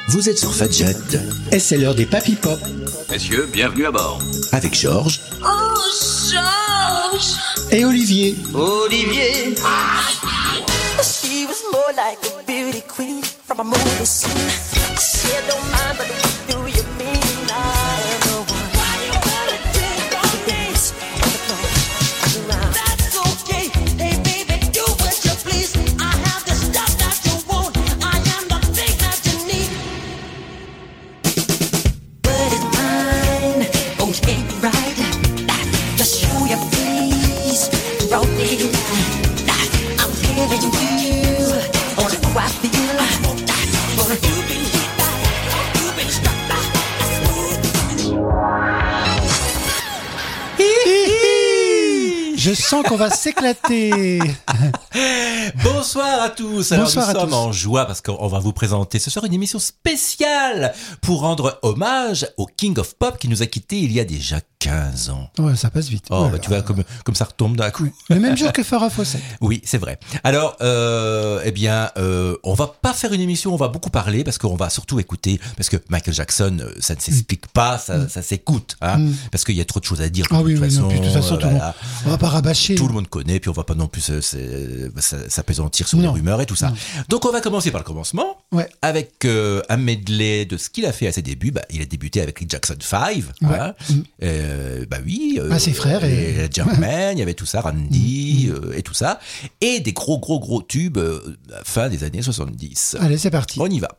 Vous êtes sur Fadjet, et c'est l'heure des Papy Pop. Messieurs, bienvenue à bord. Avec Georges. Oh, Georges. Et Olivier. Olivier. She was more like a beauty queen from a movie scene. She don't mind, but do you mean I am the one? Why you wanna take all this on the floor? Now that's okay. Hey baby, do what you please. I have the stuff that you want. I am the thing that you need. But it's mine. Oh, it ain't right. Just show your face. Roll it. I'm giving you all the I feel. You've been hit by, you've been struck by. Je sens qu'on va s'éclater. Bonsoir à tous. Alors Bonsoir nous à sommes tous. en joie parce qu'on va vous présenter ce soir une émission spéciale pour rendre hommage au King of Pop qui nous a quittés il y a déjà 15 ans. Ouais, ça passe vite. Oh, Ouais, bah, tu vois, comme ça retombe d'un coup. Le même jour que Farah Fawcett. Oui, c'est vrai. Alors, on va pas faire une émission, on va beaucoup parler parce qu'on va surtout écouter, parce que Michael Jackson, ça ne s'explique pas, ça s'écoute, hein, parce qu'il y a trop de choses à dire. Ah oui, oui, non, puis de toute façon, voilà. on va pas rabâcher. Tout le monde connaît, puis on va pas non plus s'appesantir sur les Non. rumeurs et tout ça. Non. Donc on va commencer par le commencement, Ouais. avec un medley de ce qu'il a fait à ses débuts. Bah, il a débuté avec les Jackson 5, voilà. Bah oui. Ses frères et Jermaine, il y avait tout ça, Randy et tout ça, et des gros tubes fin des années 70. Allez, c'est parti. On y va.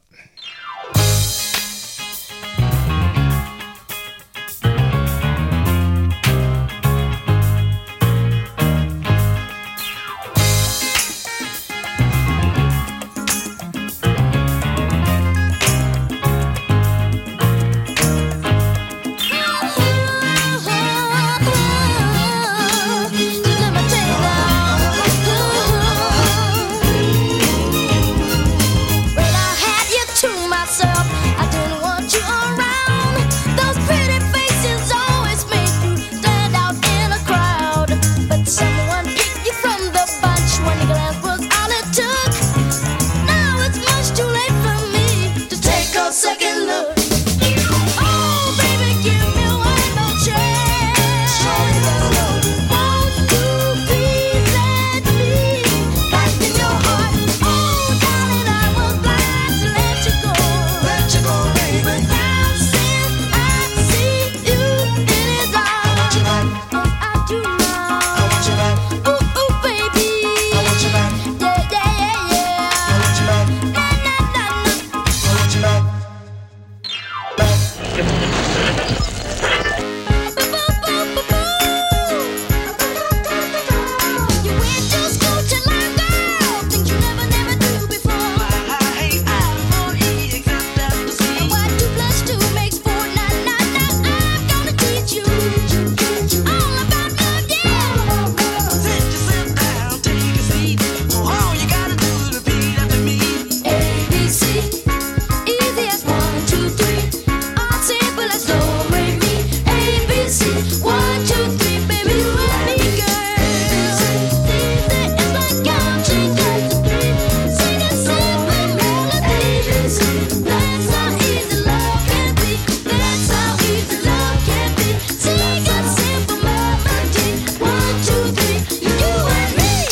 Second look. Oh, baby, give me one more chance. Won't you please let me back in your heart? Oh, darling, I was blind to let you go. Let you go, baby. Now since I see you in his arms, I do now. Ooh, ooh, baby. Yeah, yeah, yeah, yeah. Na, na, na, na. You went to school to learn, girl, things you never do before. What 2 plus 2 makes 4, I'm gonna teach you all about love, yeah. Sit yourself down, take a seat. All you gotta do is repeat after me. A, B, C, easy as 1, 2, 3. All simple as do, re, mi. A, B, C, 1, 2, 3, baby, you and me, girl. It's like counting to 3. Sing a simple melody. That's how easy love can be. That's how easy love can be. Sing a simple melody. 1, 2, 3, you and me.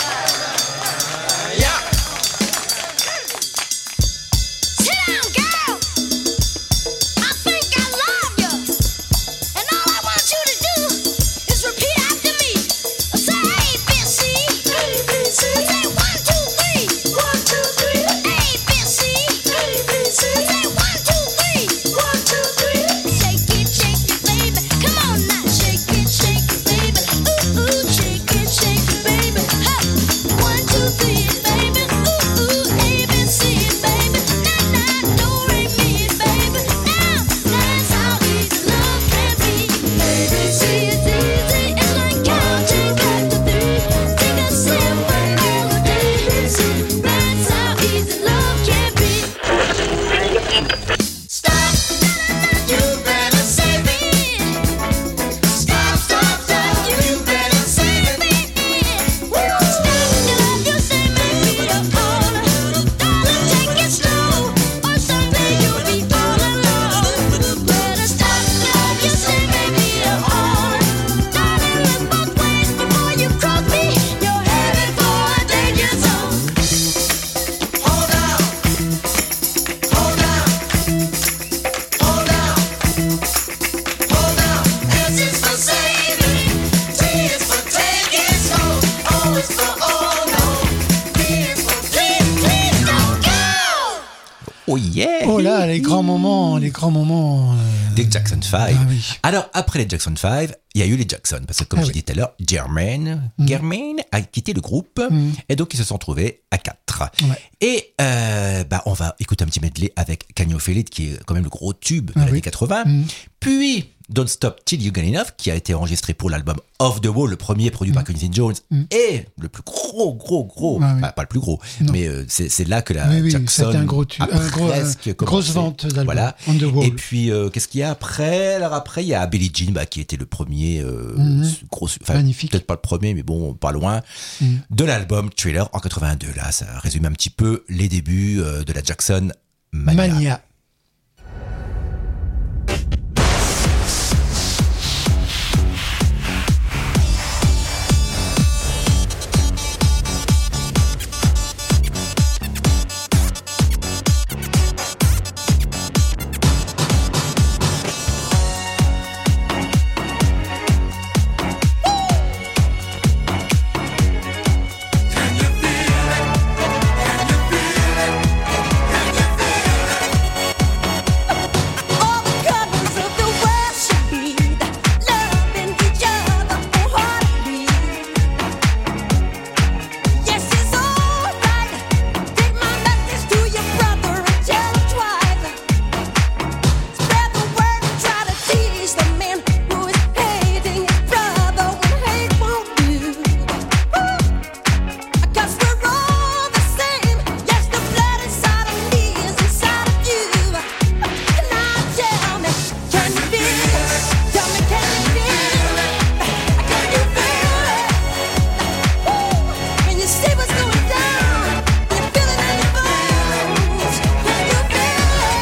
Sit down, girl. I think I love you. And all I want you to do is repeat after me. Say A, B, C. A, B, C. Say 1, 2, 3. 1, 2, 3. A, B, C. A, B, C. Say 1, 2, 3. 1, 2, 3. Shake it, baby. Come on now. Shake it, baby. Ooh, ooh, shake it, baby. Ha. 1, 2, 3, baby. Ooh, ooh, A, B, C, baby. Na, na, do, re, mi, baby. Now, that's how easy love can be. A, B, C, it's easy. It's like counting back to 3. Sing a simple melody. That's how easy love can be. Stop. You better save me. Stop. You better save me. Stop. You say make me a caller. Darling, take it slow. Or someday Oh là, les grands moments. Des Jackson 5. Ah oui. Alors, après les Jackson 5, il y a eu les Jackson. Parce que, comme j'ai dit tout à l'heure, Jermaine a quitté le groupe. Et donc, ils se sont trouvés à 4. Ouais. Et on va écouter un petit medley avec Can You Feel It, qui est quand même le gros tube de l'année 80. Puis, Don't Stop Till You Get Enough, qui a été enregistré pour l'album Off the Wall, le premier produit par Quincy Jones, et le plus gros, pas le plus gros, mais c'est là que la Jackson c'était un gros tube, presque grosse commencé. vente d'album. Voilà. On the Wall. Et puis, qu'est-ce qu'il y a après? Alors après, il y a Billie Jean, qui était le premier gros, enfin, magnifique. peut-être pas le premier, mais bon, pas loin, de l'album Thriller en 82. Là, ça résume un petit peu les débuts de la Jackson Mania. All the colors of the world should be loving each other for heartbeat. Yes, it's alright. Take my message to your brother and tell him twice. Spread the word and try to teach the man who is hating his brother when hate won't do. 'Cause we're all the same. Yes, the blood inside of me is inside of you. Now tell me, can you feel it? Tell me, can you feel it? Can you feel it? Can you see what's going down? Can you feel it in your bones? Can you feel it?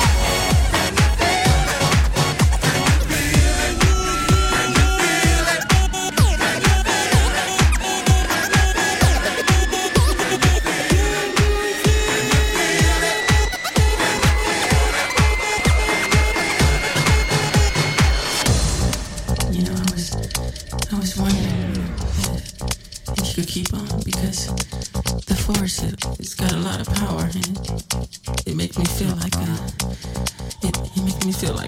You know, I was wondering if you could keep on, because the force, it's got a lot of power in it. It makes me feel like it makes me feel like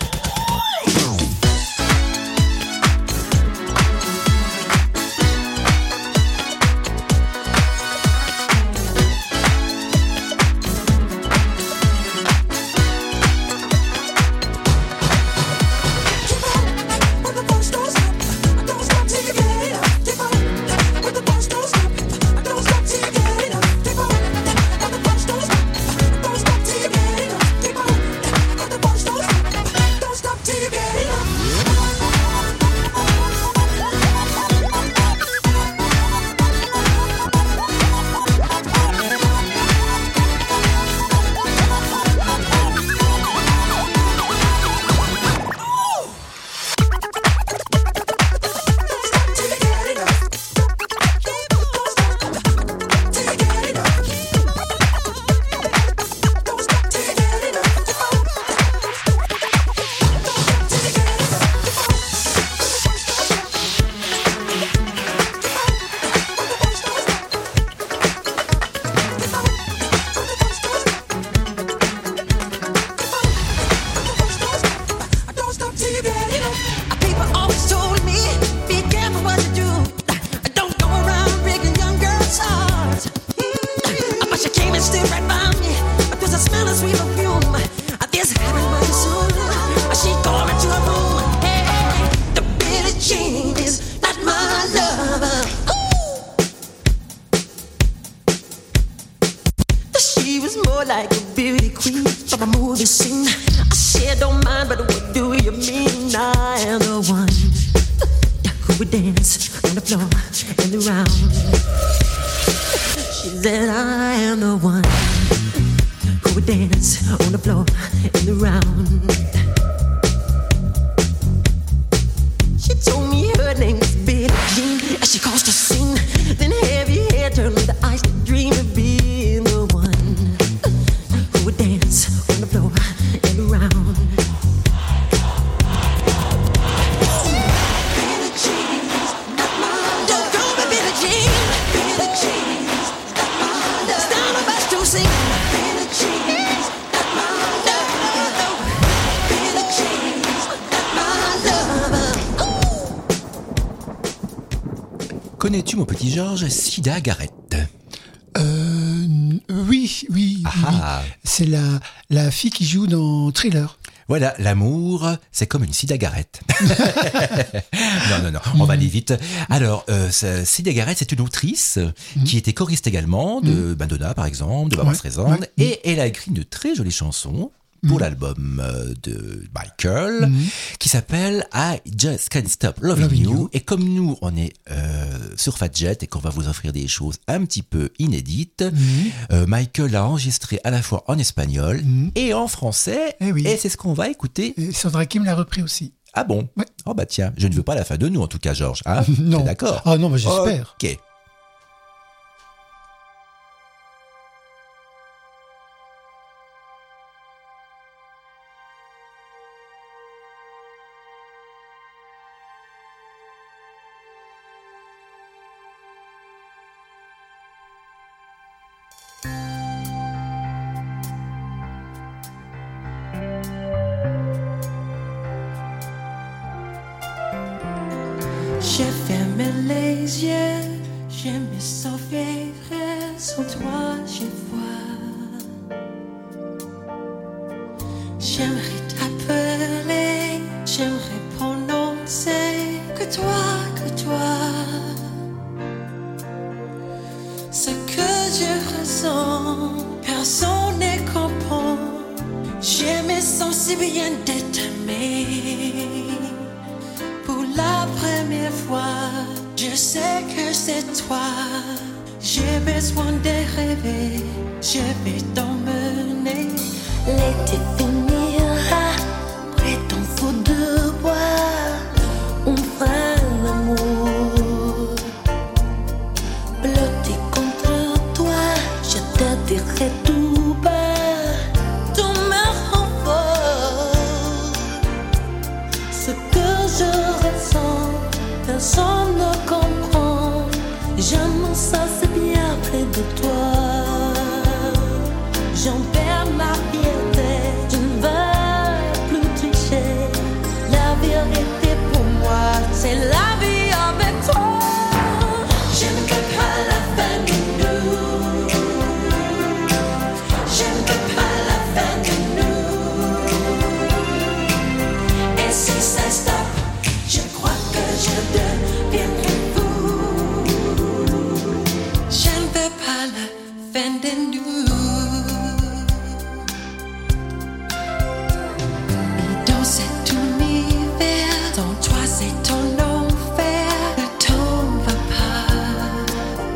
People always told me, be careful what you do. Don't go around breaking young girls' hearts. But she came and stood right by me. There's a smell of sweet perfume. This happened very soon. She called me to her room. Hey, the Billie Jean is not my lover. She was more like a beauty queen from a movie scene. I said, don't mind, but what do you mean? I am the one who would dance on the floor and around. She said, I am the one who would dance on the floor and around. She told me her name was Billie Jean as she caused a scene. Then heavy hair turned with the ice to dream of being the one who would dance on the floor and around. Billie Jean, not my love. Don't call me Billie Jean. Billie Jean, not my love. It's down the bus to sing. Billie Jean, not my love. Connais-tu, mon petit Georges, Sida Garrett? Oui. Ah. C'est la fille qui joue dans Thriller. Voilà, l'amour, c'est comme une Sida Garrett. Non, on va aller vite. Alors, Sida Garrett, c'est une autrice qui était choriste également de Madonna, par exemple, de Barbra Streisand, et elle a écrit une très jolie chanson pour l'album de Michael, qui s'appelle I Just Can't Stop Loving You. Et comme nous, on est sur Fadjet et qu'on va vous offrir des choses un petit peu inédites, Michael l'a enregistré à la fois en espagnol et en français, et c'est ce qu'on va écouter. Et Sandra Kim l'a repris aussi. Ah bon? Ouais. Oh bah tiens, je ne veux pas la fin de nous en tout cas, Georges. Hein? Non. T'es d'accord? Ah non, mais j'espère. Ok. J'ai fermé les yeux, je me sauverai sans toi, je vois. J'aimerais t'appeler, j'aimerais prononcer que toi. Ce que je ressens, personne ne comprend. Je me sens si bien de t'aimer. Pour la première fois, je sais que c'est toi. J'ai besoin de rêver, je vais t'emmener. L'été finira près ton feu de bois. On fera l'amour. Blotti contre toi, je te dirai tout bas. Ton me renforce. Ce que je ressens, personne ne comprend. Je me sens si bien près de toi. J'en perds ma fierté, je ne veux plus tricher. La vérité pour moi, c'est la vie avec toi. Je ne veux pas la fin de nous. Je ne veux pas la fin de nous. Et si ça stoppe, je crois que je deviendrai fou. Je ne veux pas la fin de nous. Dans cet univers, dans toi c'est ton enfer. Ne t'en va pas.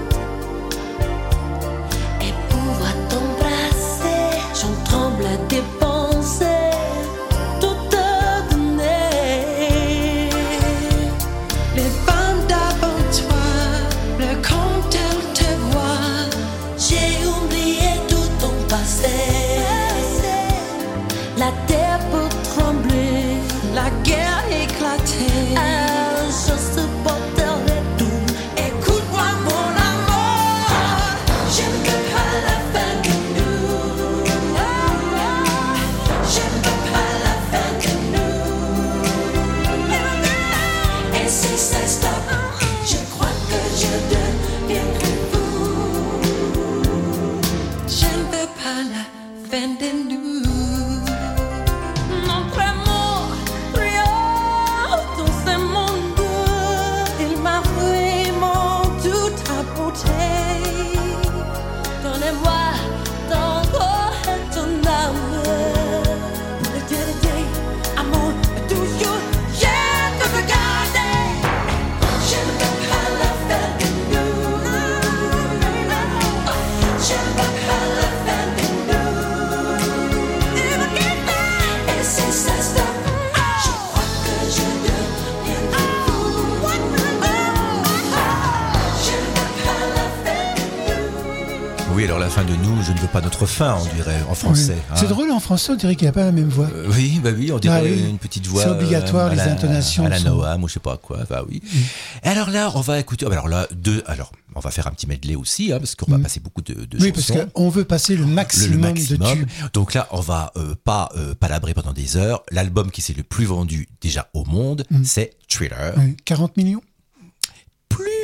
Et pouvoir t'embrasser, j'en tremble à dépenser, tout te donner. Les femmes d'avant toi, le quand elles te voient, J'ai oublié tout ton passé. La terre peut trembler, la guerre éclater. je supporterai tout. Écoute-moi mon amour, Je ne veux pas la fin de nous. je ne veux pas la fin de nous. Et si ça stoppe, je crois que je deviendrai fou. Je ne veux pas la fin de nous. Notre amour brille dans ce monde. Il m'a vraiment toute ta beauté. Donnez-moi ton corps et ton âme. Amour, toujours, je te veux garder. Je ne veux pas la fin de nous. Je ne veux pas la fin de nous. Et si ça stoppe, je crois que je deviendrai fou. Je ne veux pas la fin de nous. Oui, alors la fin de nous, je ne veux pas notre fin, on dirait en français. Ouais. hein. C'est drôle, en français, on dirait qu'il n'a pas la même voix. Oui, on dirait Ah oui. une petite voix. C'est obligatoire, les intonations À la sont- Noam ou je sais pas quoi. Bah oui. Alors là, on va écouter. Alors là, on va faire un petit medley aussi, hein, parce qu'on va passer beaucoup de Oui, parce chansons. qu'on veut passer le maximum, de tubes. Donc là, on va pas palabrer pendant des heures. L'album qui s'est le plus vendu déjà au monde, c'est Thriller. Ouais, 40 millions. Plus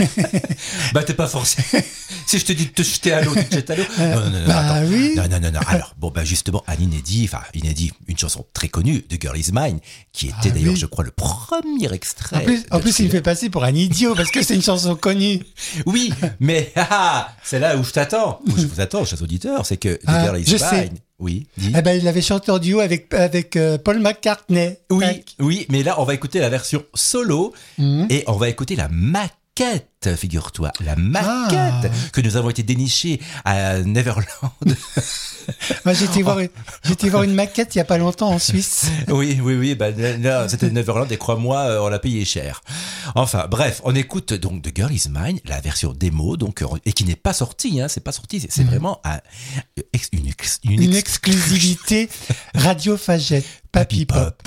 Bah t'es pas forcé. Si je te dis de te jeter à l'eau, tu te jettes à l'eau. Non, Bah attends. oui. Non. Alors, bon, bah justement, un inédit, une chanson très connue de Girl Is Mine, qui était Ah d'ailleurs, oui. je crois, le premier extrait. En de plus, il me Thriller. fait passer pour un idiot parce que c'est une chanson connue. Oui, mais c'est là où je t'attends, où je vous attends, chers auditeurs, c'est que The Ah, Girl Is je Mine. sais. Oui, dis. Eh ben, il avait chanté en duo avec Paul McCartney. Oui, mais là, on va écouter la version solo et on va écouter la maquette, figure-toi, la maquette que nous avons été dénichée à Neverland. Moi, j'ai été voir une maquette il y a pas longtemps en Suisse. Oui, bah, là, c'était Neverland et crois-moi, on l'a payé cher. Enfin, bref, on écoute donc The Girl Is Mine, la version démo, donc, et qui n'est pas sortie, c'est pas sorti, c'est vraiment Une exclusivité Radio Fagette, Papy Pop.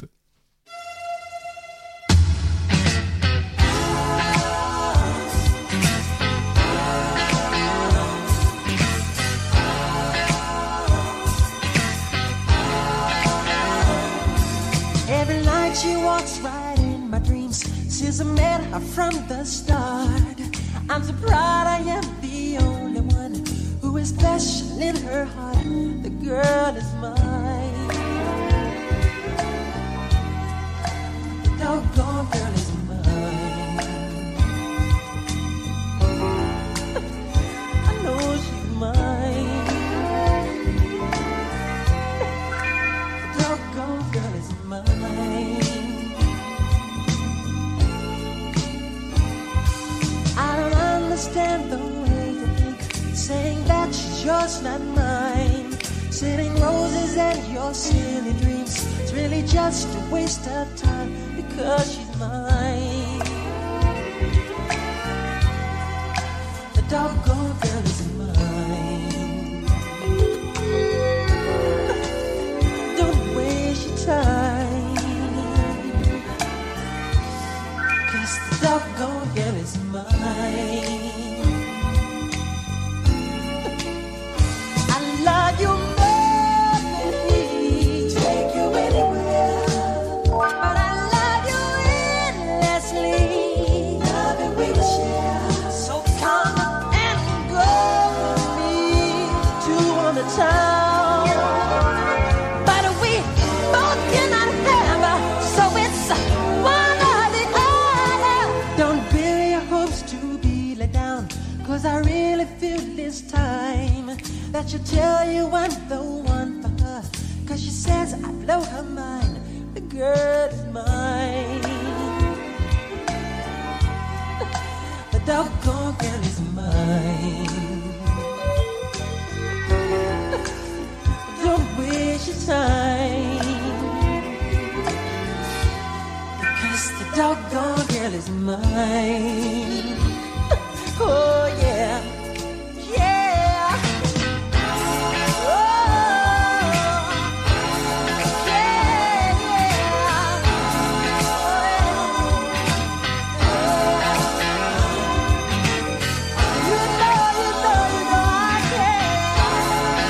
Every night she walks right in my dreams. Since I met her from the start, I'm so proud I am the only one who is special in her heart. The girl is mine. The doggone girl is mine. I know she's mine. The doggone girl is mine. I don't understand the way you think, saying that she's yours, not mine. Sending roses and your silly dreams. It's really just a waste of time because she's mine. The doggone girl is mine. Don't waste your time, 'cause the doggone girl is mine. I love you more than he take you anywhere, but I love you endlessly. Love it we will share. So come and go with me to on the town, but we both cannot have, so it's one or the other. Don't build your hopes to be let down, 'cause I really feel this time that she'll tell you I'm the one for her, 'cause she says I blow her mind. The girl is mine. The doggone girl is mine. Don't waste your time, because the doggone girl is mine. Oh yeah, yeah. Oh, yeah, yeah. You know I care.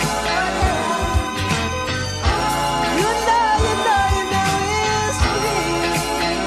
You know it's me.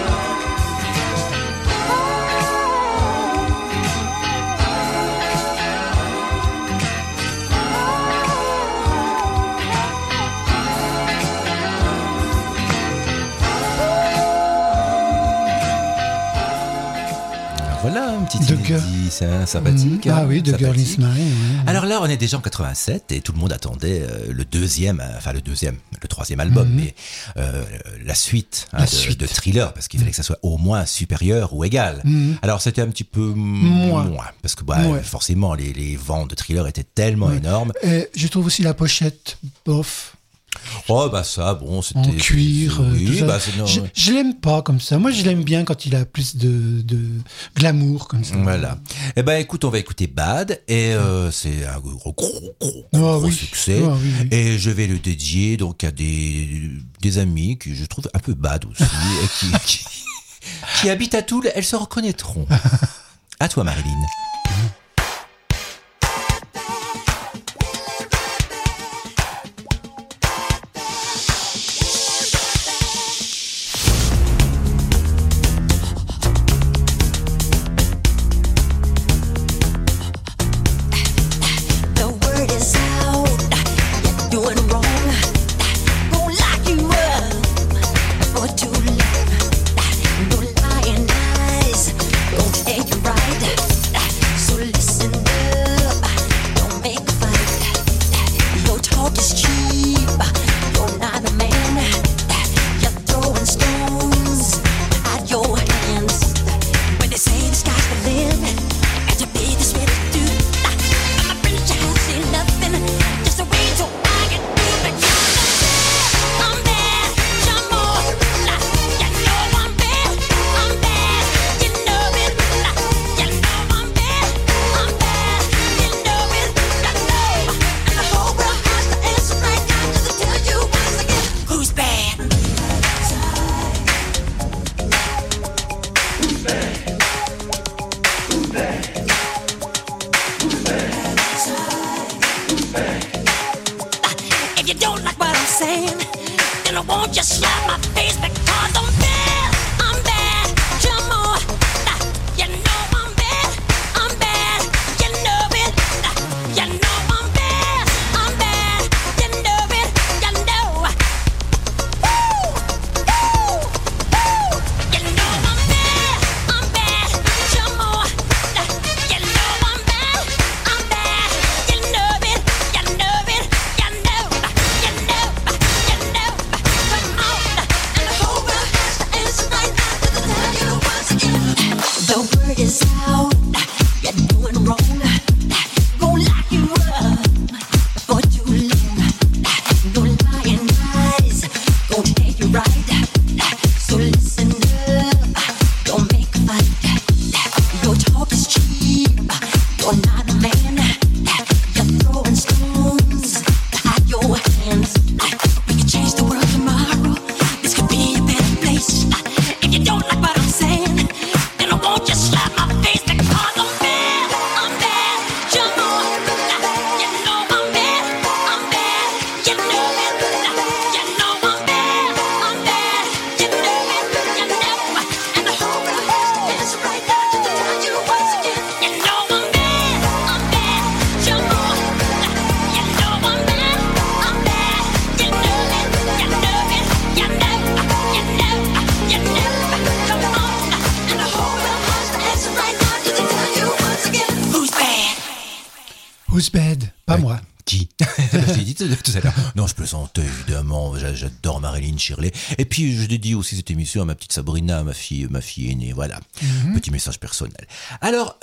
Voilà un petit The Girl. inédit, c'est sympathique. Ah oui, The Girl Is Mine. Ouais. Alors là, on est déjà en 87 et tout le monde attendait le troisième album, mais la suite, de Thriller, parce qu'il fallait que ça soit au moins supérieur ou égal. Alors c'était un petit peu moins, parce que forcément les ventes de Thriller étaient tellement énormes. Et je trouve aussi la pochette bof. Oh bah ça, bon, c'était En cuir, oui, tout ça. bah, Je l'aime pas comme ça. Moi, je l'aime bien quand il a plus de glamour comme ça. Voilà. Eh ben, écoute, on va écouter Bad et c'est un gros succès. Ah, oui. Et je vais le dédier donc à des amis que je trouve un peu bad aussi et qui habitent à Toul. Elles se reconnaîtront. À toi, Marilyn. won't you slap my face because I'm bad. I'm bad. Jamal. You know I'm bad. I'm bad. You know it. You know I'm bad. I'm bad. You know it. You know. Woo! Woo! Woo! You know I'm bad. I'm bad. Jamal. You know I'm bad. I'm bad. You know it. You know it. You know. You know. You know. Come on. And the whole world has to answer right now to the tell you once again. The word is out. You're doing wrong. Won't lock you up for too long. No lying eyes gon' tell you right. So listen up. Don't make a fight. Your talk is cheap. You're not a man. You're throwing stones at your hands. We can change the world tomorrow. This could be a better place. If you don't like what I'm saying, then I won't just slap my face because I'm bad. I'm bad. Jump on. You know I'm bad. I'm bad. You know it. You know I'm bad. I'm bad. You know it. You know. And the whole world has to answer right now to tell you once again. You know I'm bad. I'm bad. Jump on. You know I'm bad. I'm bad. You know it. You know it. You know. You know. You know. Come on. And the whole world has to answer right now to tell you once again. Who's bad? Who's bad? Pas moi. Qui? Je l'ai dit tout à l'heure. Non, je plaisante, évidemment. J'adore Marilyn Shirley. Et puis, je dédie aussi cette émission à ma petite Sabrina, ma fille aînée. Voilà. Petit message personnel. Alors,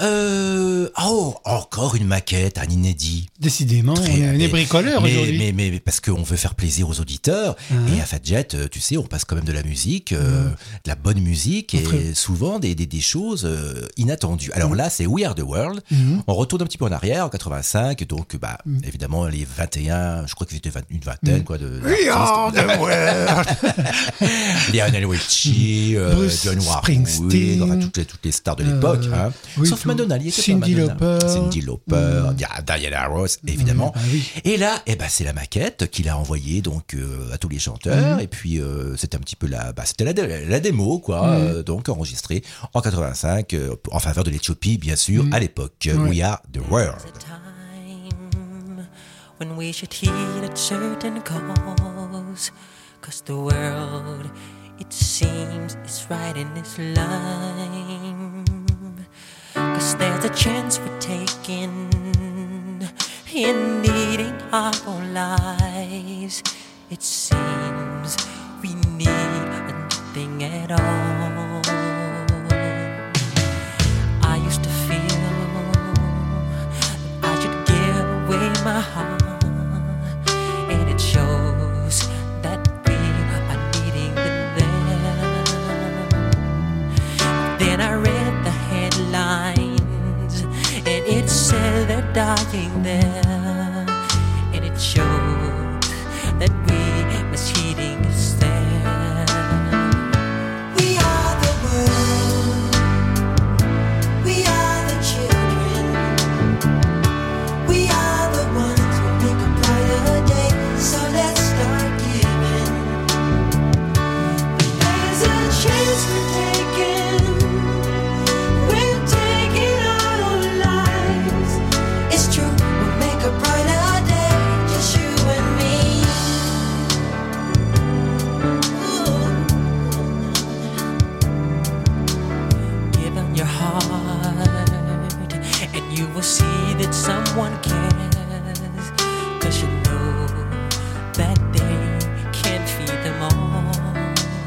encore une maquette, un inédit. Décidément, on est des bricoleurs aujourd'hui. Mais parce qu'on veut faire plaisir aux auditeurs. Et à Fat Jet, tu sais, on passe quand même de la musique, de la bonne musique et souvent des choses inattendues. Alors là, c'est We Are The World. On retourne un petit peu en arrière, en 85. Donc, évidemment, les 21, je crois que c'était une vingtaine, quoi, de. We Are The World. Lionel Richie, John Springsteen, enfin, toutes les stars de l'époque, hein. Oui, Sauf Madonna, il était Cindy pas Madonna. Lauper. Cindy Lauper, Diana Ross, évidemment. Oui. Et là, c'est la maquette qu'il a envoyée donc à tous les chanteurs. Et puis c'était un petit peu c'était la démo, quoi, donc enregistrée en 85 en faveur de l'Éthiopie, bien sûr, à l'époque. We Are The World. When we should heed a certain cause, 'cause the world, it seems, is right in this line. 'Cause there's a chance we're taking in needing our own lives. It seems we need nothing at all. I used to feel that I should give away my heart. And it shows that we are needing it there. Then I read the headlines, and it said they're dying there. And it showed that we misheeding is there. We are the world. We are the children. We are the ones who make a brighter day. So let's start giving. There's a chance we're taking. We're taking our own lives. It's true, we'll make a brighter day. Just you and me. Ooh. Give them your heart, and you will see that someone cares. 'Cause you know that they can't feed them all.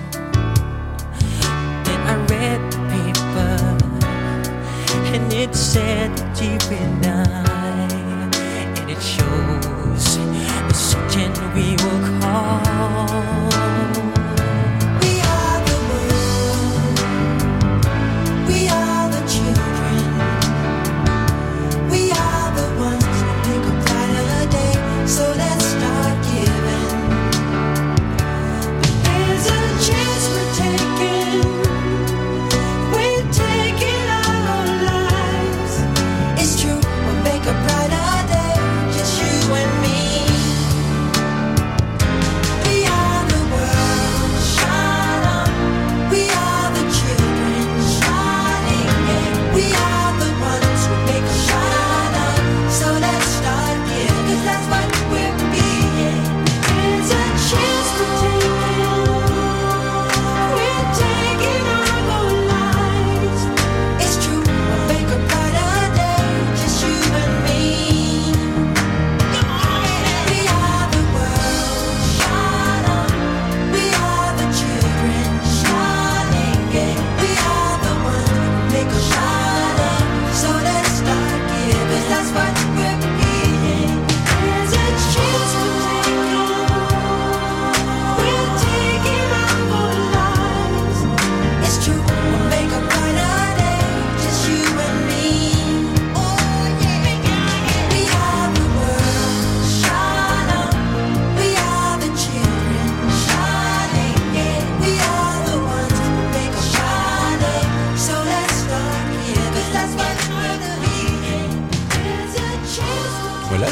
Then I read the paper, and it said that you've been dying. And it shows the certain we will call. We are the world. We are the children. We are the ones who make a brighter day. So let's start giving. There's a chance we're taking. We're taking our own lives. It's true, we'll make a brighter day. Just you and me.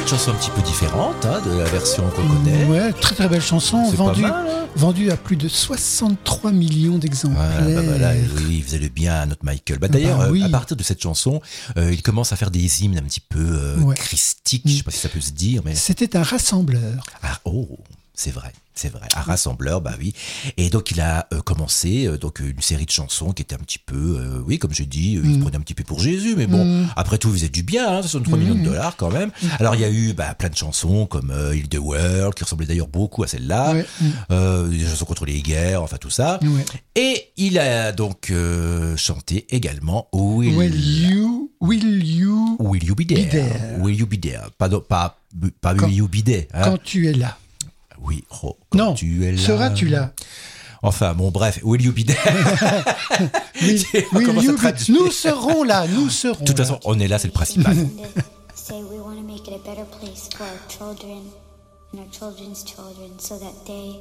une chanson un petit peu différente de la version qu'on connaît. Ouais, très très belle chanson, C'est vendue pas mal, hein. vendue à plus de 63 millions d'exemplaires. Voilà, oui, il faisait le bien à notre Michael. D'ailleurs, oui. à partir de cette chanson, il commence à faire des hymnes un petit peu Ouais. christiques, je sais pas si ça peut se dire, mais C'était un rassembleur. ah, oh, c'est vrai. Un rassembleur, bah oui. Et donc il a commencé donc une série de chansons qui étaient un petit peu, oui, comme j'ai dit, il se prenait un petit peu pour Jésus, mais bon, après tout, il faisait du bien, hein, 63 millions de dollars quand même. Alors il y a eu plein de chansons comme Heal the World, qui ressemblaient d'ailleurs beaucoup à celle-là, des chansons contre les guerres, enfin tout ça. Ouais. Et il a donc chanté également Will Will you You Be There? Be There. Will You Be There? Pas Will You Be There. Hein. quand tu es là. Oui, quand Non, tu es là. seras-tu là? Enfin, bon, bref, Will You Be There? On Will commence à you be- traduire. Nous serons là, nous serons De toute là. façon, on est là, c'est le principal. Say we want to make it a better place for our children and our children's children, so that they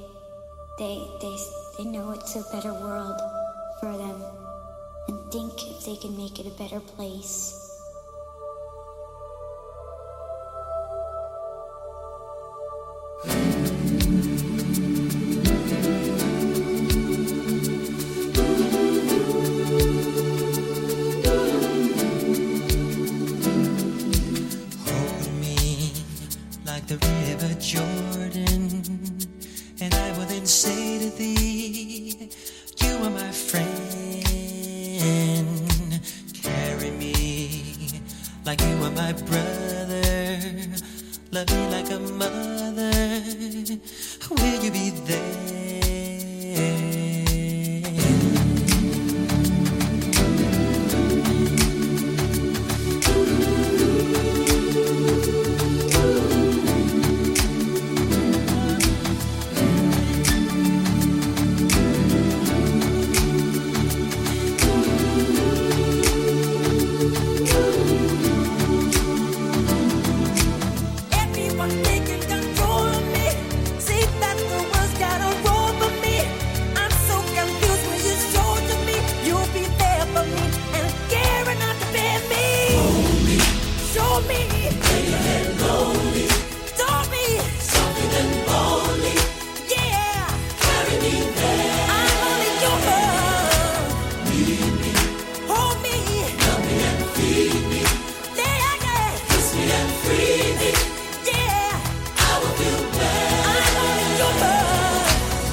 know it's a better world for them, and think if they can make it a better place. Hold me like the river Jordan, and I will then say to thee, you are my friend. Carry me like you are my brother. Love me like a mother. Will you be there? Everyone taking control of me. See that the world's got a role for me. I'm so confused when you show to me. You'll be there for me and caring not to bear me. Show me. Lay your head lowly. Show me. Something and boldly. Yeah. Carry me there. I'm only your love. Lead me. Hold me. Help me and feed me. Kiss me and free me. Yeah, I will feel better. I'm only your love.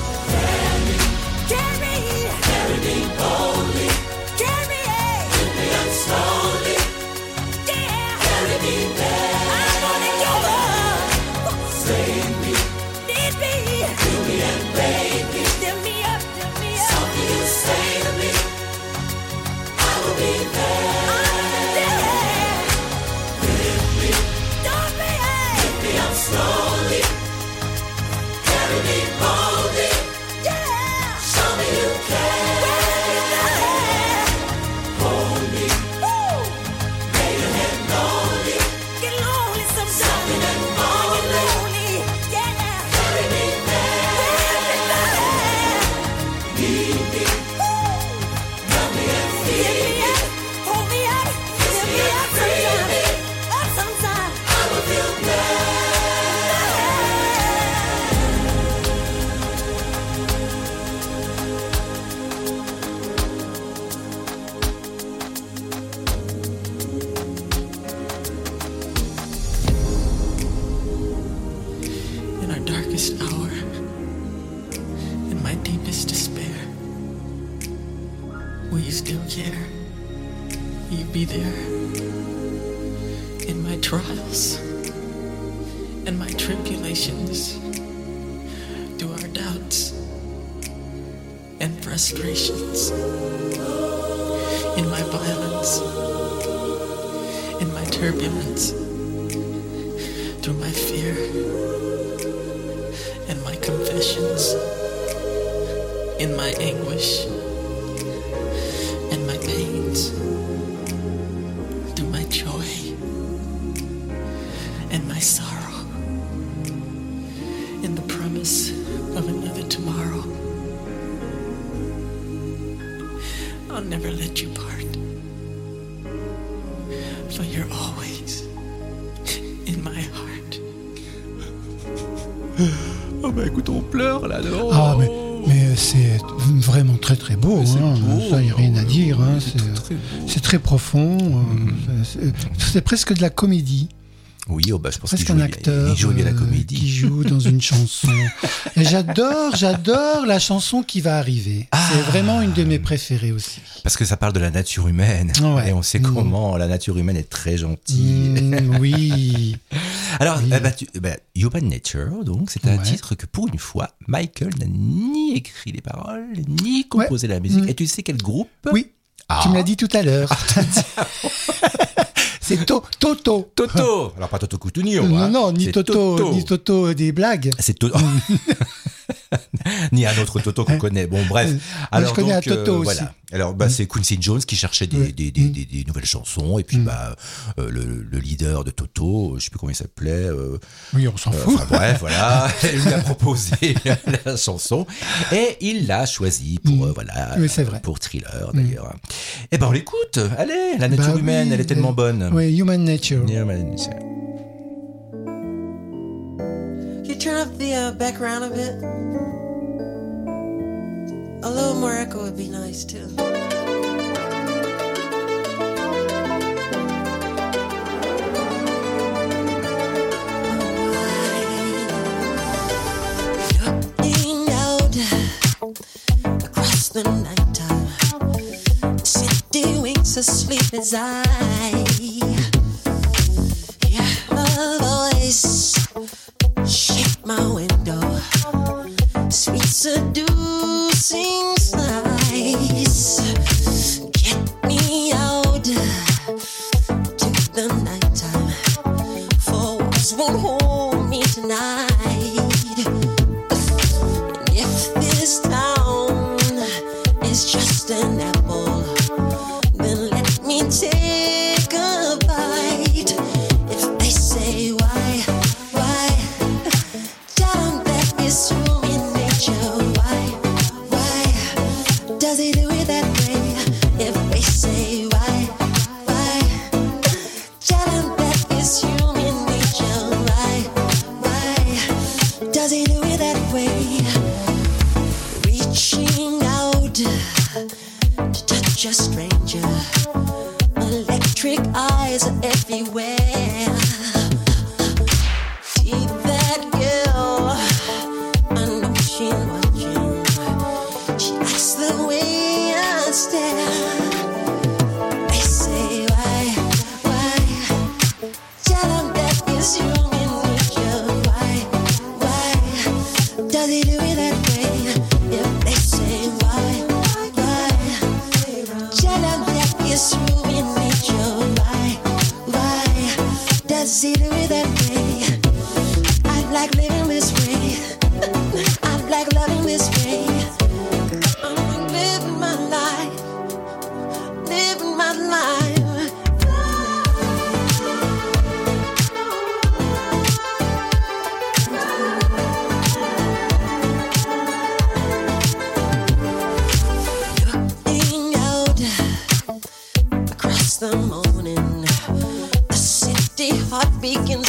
Carry me boldly. Carry me up slowly. Yeah, carry me there. I'm only your love. Save me, lead me, fill me and bathe me. Fill me up. Something you say to me, I will be there. Slowly, carry me boldly. Yeah, show me you care. Hold me, lay your head lonely. Get lonely sometimes. Something and boldly. Yeah, carry me there. Lead me, love me and feed me. Hold me up, fill me up sometimes. Up sometimes, I will feel better. In our darkest hour, in my deepest despair, will you still care? Will you be there? In my trials and my tribulations, through our doubts and frustrations, in my violence, in my turbulence, through my fear and my confessions, in my anguish and my pains, through my joy and my sorrow, in the promise of another tomorrow. I'll never let you part, for you're always in my heart. Oh bah écoute, on pleure là, non? Ah, mais c'est vraiment très très beau. C'est Hein. beau. Ça, il n'y a rien à dire. Hein. très beau. C'est très profond. C'est presque de la comédie. Oui, oh bah, je pense Presque qu'il un joue, acteur il joue bien la comédie. qui joue dans une chanson. Et j'adore la chanson qui va arriver. C'est vraiment une de mes préférées aussi. Parce que ça parle de la nature humaine. Ouais. Et on sait comment la nature humaine est très gentille. Oui. Alors, Oui. Human Nature, donc, c'est un Ouais. titre que pour une fois, Michael n'a ni écrit les paroles, ni composé la musique. Et tu sais quel groupe? Oui. Tu me l'as dit tout à l'heure. C'est Toto. Toto. Alors pas Toto Cutugno. hein. Non, ni C'est Toto, ni Toto des blagues. C'est Toto. Ni un autre Toto qu'on connaît. Bon, bref. Moi, je connais un Toto aussi. Voilà. Alors, c'est Quincy Jones qui cherchait des nouvelles chansons. Et puis, le leader de Toto, je sais plus comment il s'appelait. Oui, on s'en fout. Enfin, bref, voilà. Il lui a proposé la chanson. Et il l'a choisie pour, voilà. Oui, c'est vrai. Pour Thriller, d'ailleurs. Eh ben, on l'écoute. Allez, la nature Bah humaine, oui, elle est tellement bonne. Oui, Human Nature. Human Nature. You turn up the background a bit. A little more echo would be nice too. Looking out across the nighttime, city winks asleep as I hear a voice shake my window. Sweet seducing sighs, get me out to the nighttime, for walls won't hold me tonight. And if this town is just an apple, then let me take a bite. If they say why, down that is human nature. Why does he do it that way? If they say why, down that is human nature. Why does he do it that way? Reaching out to touch a stranger, electric eyes are everywhere. See that girl, I know she's watching. She likes the way I stare. They say why, tell them that is human nature. Why does he do it that way? If they say why, tell them that is human nature. Why does he do it that way? I like living this way. I like loving this way. I'm living my life, living my life. Looking out across the morning, the city heart beating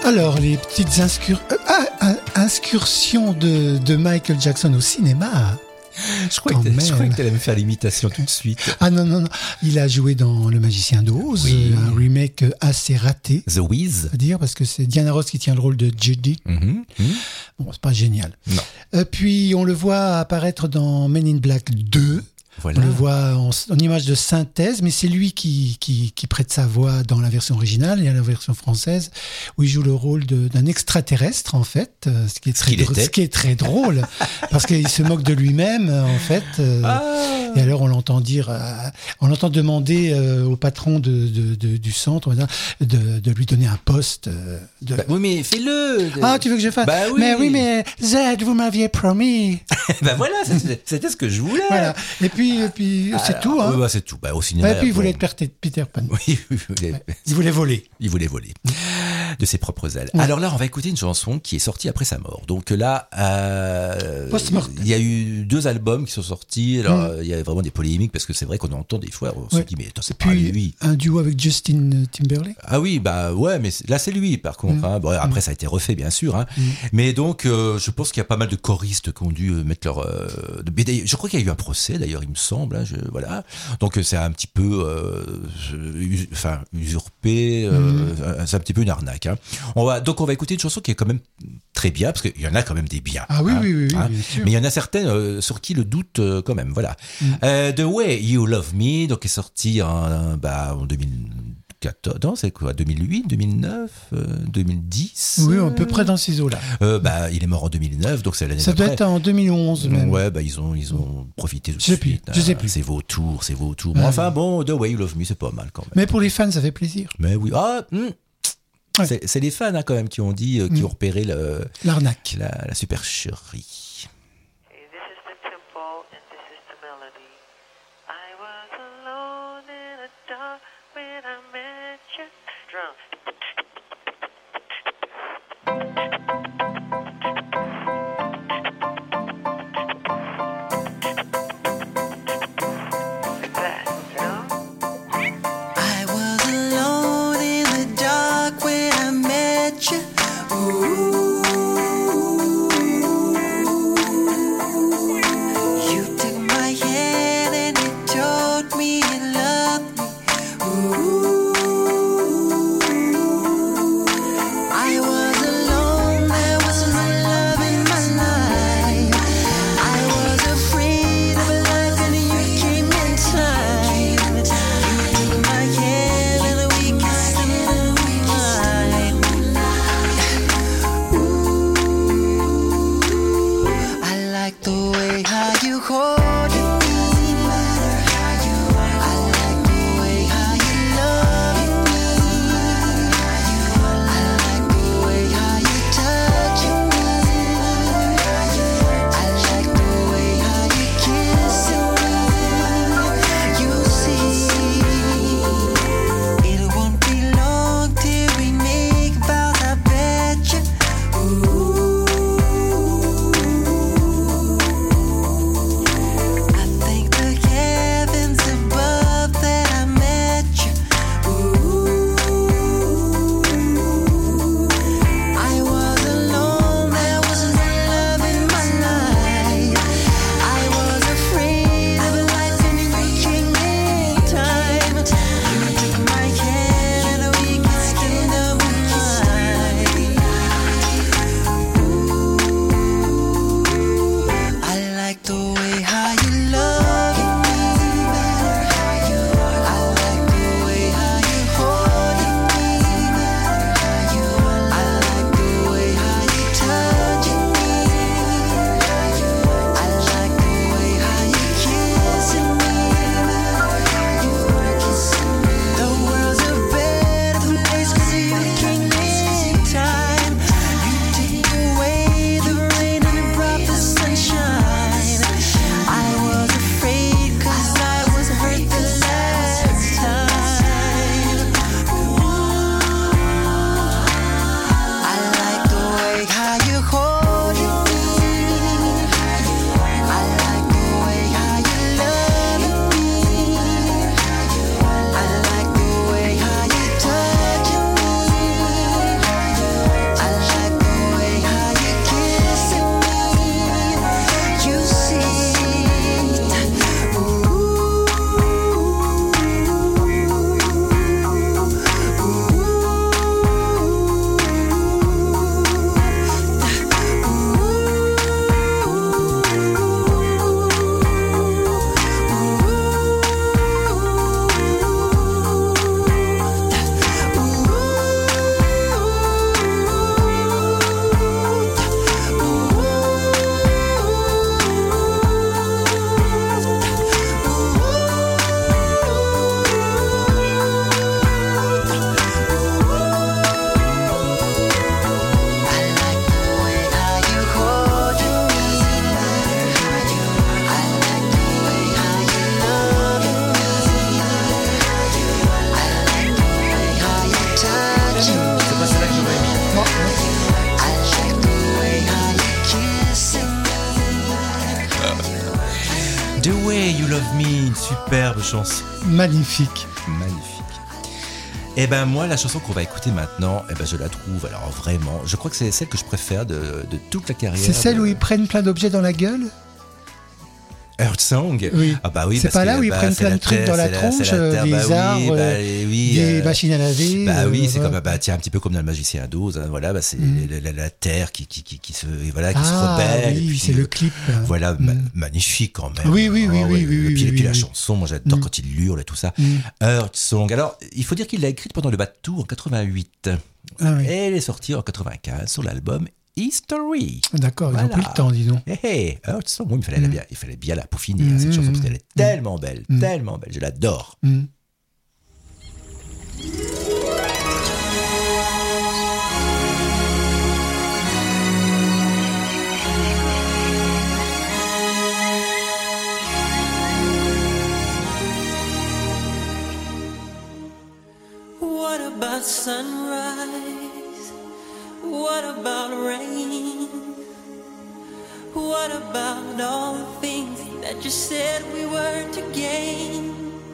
Alors, les petites incursions de Michael Jackson au cinéma. Je croyais que tu allais me faire l'imitation tout de suite. Ah non. Il a joué dans Le Magicien d'Oz, Oui. un remake assez raté. The Wiz. À dire, parce que c'est Diana Ross qui tient le rôle de Judy. Bon, c'est pas génial. Non. Puis on le voit apparaître dans Men in Black 2. Voilà. On le voit en image de synthèse, mais c'est lui qui prête sa voix dans la version originale et à la version française, où il joue le rôle d'un extraterrestre, en fait, ce qui est très drôle, parce qu'il se moque de lui-même, en fait. Et alors on l'entend demander au patron du centre de lui donner un poste. Oui, mais fais-le. Ah, tu veux que je fasse? Bah oui. mais Z, vous m'aviez promis. Ben voilà, c'était ce que je voulais. Voilà. Et puis c'est tout. Hein. Oui, c'est tout. Au cinéma. Et puis il voulait être Peter Pan. Oui, il voulait voler. Il voulait voler de ses propres ailes. Alors là, on va écouter une chanson qui est sortie après sa mort. Donc là, il y a eu 2 albums qui sont sortis. Alors il y a vraiment des polémiques parce que c'est vrai qu'on entend des fois, on se dit mais attends, c'est pas lui. Un duo avec Justin Timberlake. Ah oui, ouais, mais là c'est lui par contre. Hein. Bon, après ça a été refait bien sûr. Hein. Mais donc je pense qu'il y a pas mal de choristes qui ont dû mettre leur. Je crois qu'il y a eu un procès d'ailleurs, il me semble. Hein, voilà. Donc c'est un petit peu, usurpé. C'est un petit peu une arnaque. Hein. On va écouter une chanson qui est quand même très bien parce qu'il y en a quand même des biens. Ah oui, hein, oui, hein. bien sûr. Mais il y en a certaines sur qui le doute quand même. Voilà. The Way You Love Me, donc est sorti en 2014, non, c'est quoi, 2008, 2009, 2010. Oui, à peu près dans ces eaux-là. Il est mort en 2009, donc c'est l'année d'après. Ça doit être en 2011 même. Ouais, ils ont profité de Je sais plus. C'est vos tours. Mais enfin bon, The Way You Love Me, c'est pas mal quand même. Mais pour les fans, ça fait plaisir. Mais oui. C'est les fans hein, quand même qui ont dit, qui ont repéré l'arnaque, la supercherie. superbe chanson. Magnifique. Et ben moi, la chanson qu'on va écouter maintenant, je la trouve, alors vraiment, je crois que c'est celle que je préfère de toute la carrière. C'est celle où ils prennent plein d'objets dans la gueule ? Earth Song. Oui. Ah bah oui, c'est pas là où ils prennent plein de trucs dans la tronche, des arbres, des machines à laver. Bah oui, c'est comme tiens, un petit peu comme dans le Magicien d'Oz. Hein, voilà, c'est la terre qui se rebelle. Oui, puis, c'est le clip. Voilà, magnifique quand même. Oui. Et puis la chanson, moi j'adore quand il hurle et tout ça. Earth Song. Alors, il faut dire qu'il l'a écrite pendant le Batou en 88. Et elle est sortie en 95 sur l'album History. D'accord, ils ont pris le temps, dis donc. Earth Song, il fallait bien la peaufiner, cette chanson, parce qu'elle est tellement belle, je l'adore. What about sunrise? What about rain? What about all the things that you said we were to gain?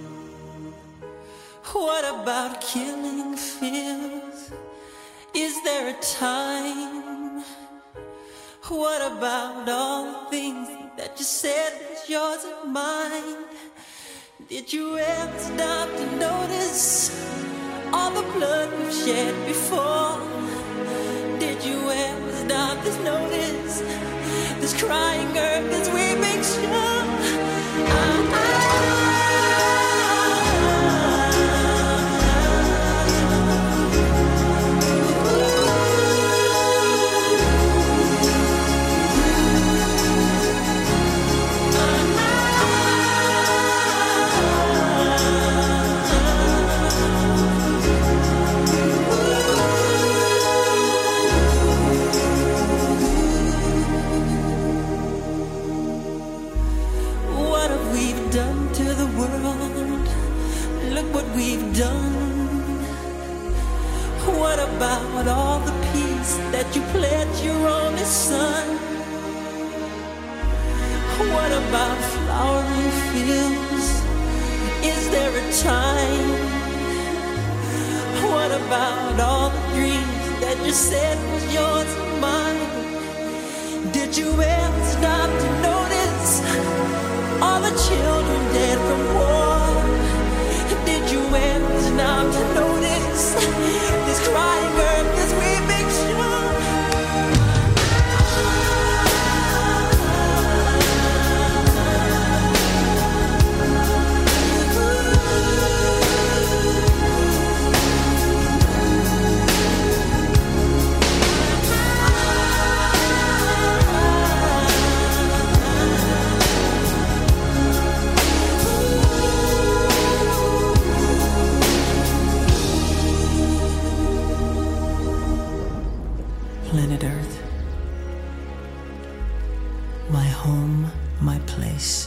What about killing fears? Is there a time? What about all the things that you said was yours and mine? Did you ever stop to notice all the blood we've shed before? Did you ever stop to notice this crying earth, this weeping shore? We've done. What about all the peace that you pledged your only son? What about flowering fields? Is there a time? What about all the dreams that you said was yours and mine? Did you ever stop to notice all the children dead from war? Did you ever stop to notice this crying earth, this weeping shore? Planet Earth, my home, my place,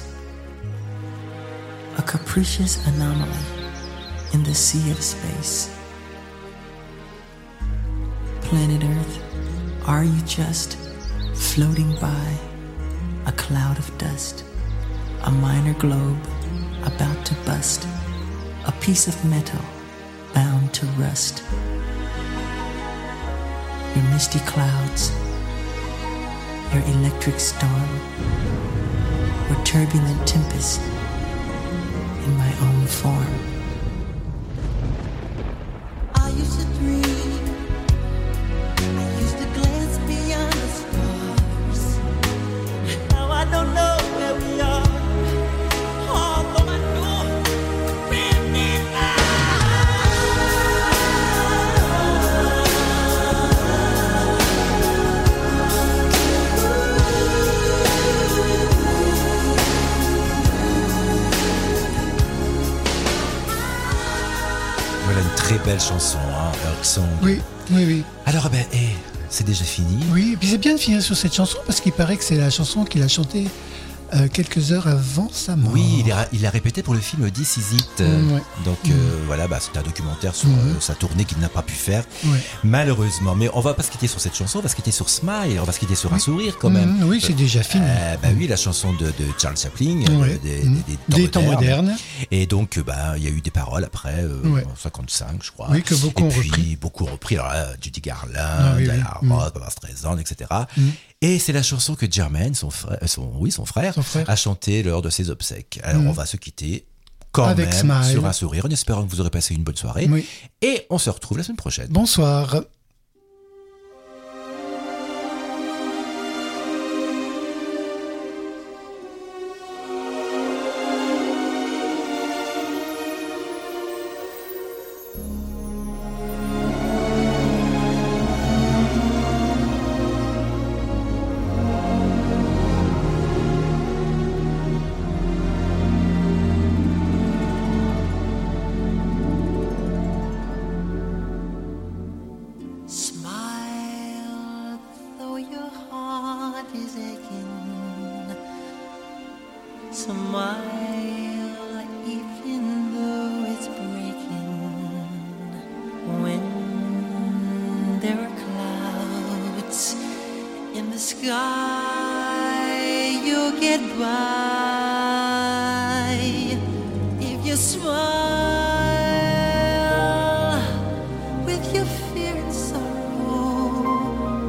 a capricious anomaly in the sea of space. Planet Earth, are you just floating by a cloud of dust, a minor globe about to bust, a piece of metal bound to rust? Your misty clouds, your electric storm, or turbulent tempest in my own form. I used to dream, I used to glance beyond the stars. Now I don't know where we are, although I know we're near. Voilà une très belle chanson, hein, Earth Song. Oui. Alors, c'est déjà fini. Oui, et puis c'est bien de finir sur cette chanson parce qu'il paraît que c'est la chanson qu'il a chantée quelques heures avant sa mort. Oui, il a répété pour le film This Is It. Ouais. Donc voilà, c'est un documentaire sur sa tournée qu'il n'a pas pu faire, Ouais. malheureusement. Mais on va pas se quitter sur cette chanson, on va se quitter sur Smile, on va se quitter sur un sourire quand même. Oui, c'est déjà fini. Oui, la chanson de Charles Chaplin, Ouais. des temps modernes. Et donc, il y a eu des paroles après, Ouais. en 55, je crois. Oui, que beaucoup ont repris. Beaucoup ont repris. Alors là, Judy Garland, oui. Diana Ross, Barbra Streisand, etc. Et c'est la chanson que Jermaine, son frère, a chantée lors de ses obsèques. Alors, on va se quitter quand avec même Smile. sur un sourire, en espérant que vous aurez passé une bonne soirée. Oui. Et on se retrouve la semaine prochaine. Bonsoir. Smile, though your heart is aching. Smile, even though it's breaking. When there are clouds in the sky, you'll get by if you smile with your fear and sorrow.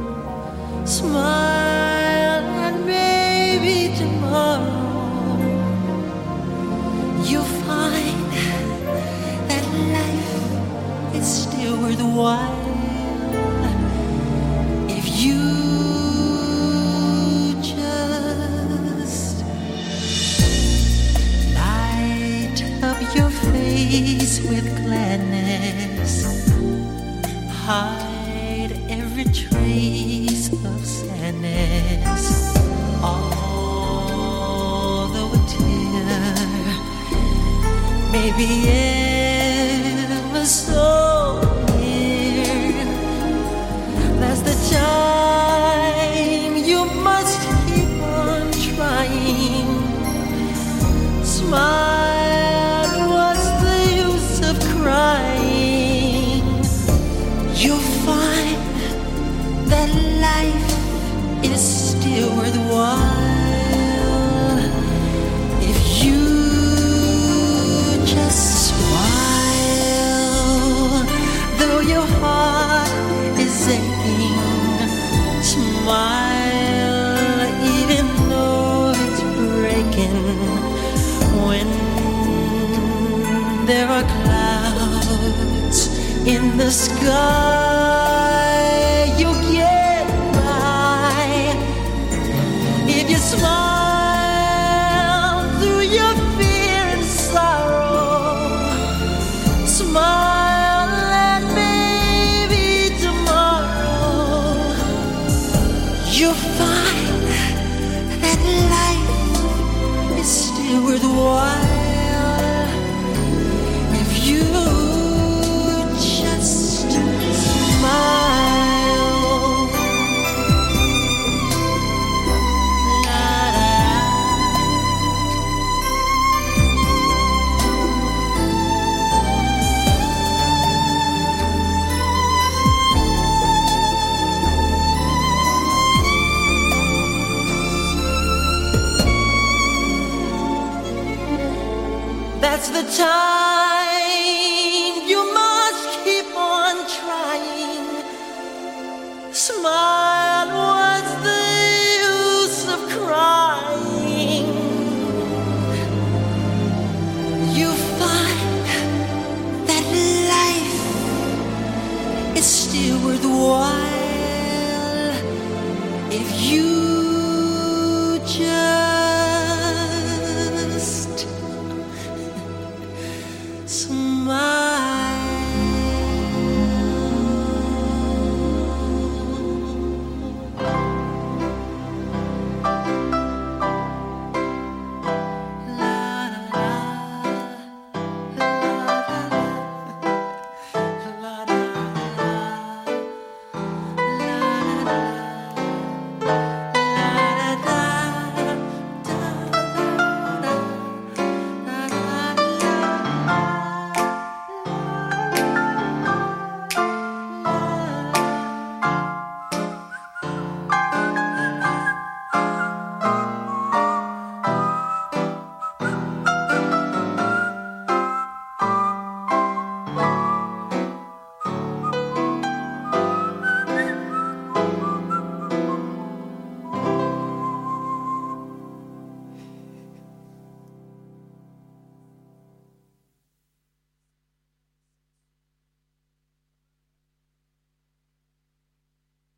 Smile and maybe tomorrow you'll find that life is still worthwhile if you just light up your face with gladness. Hide every trace of sadness. Although a tear may be ever so near, that's the time you must keep on trying. Smile, what's the use of crying? You'll find that life is still worthwhile if you just smile. Though your heart is aching, smile even though it's breaking. When there are clouds in the sky, you'll get by if you smile through your fear and sorrow. Smile and maybe tomorrow you'll find that life is still worthwhile if you just smile. That's the time you must keep on trying. Smile, what's the use of crying? You find that life is still worthwhile if you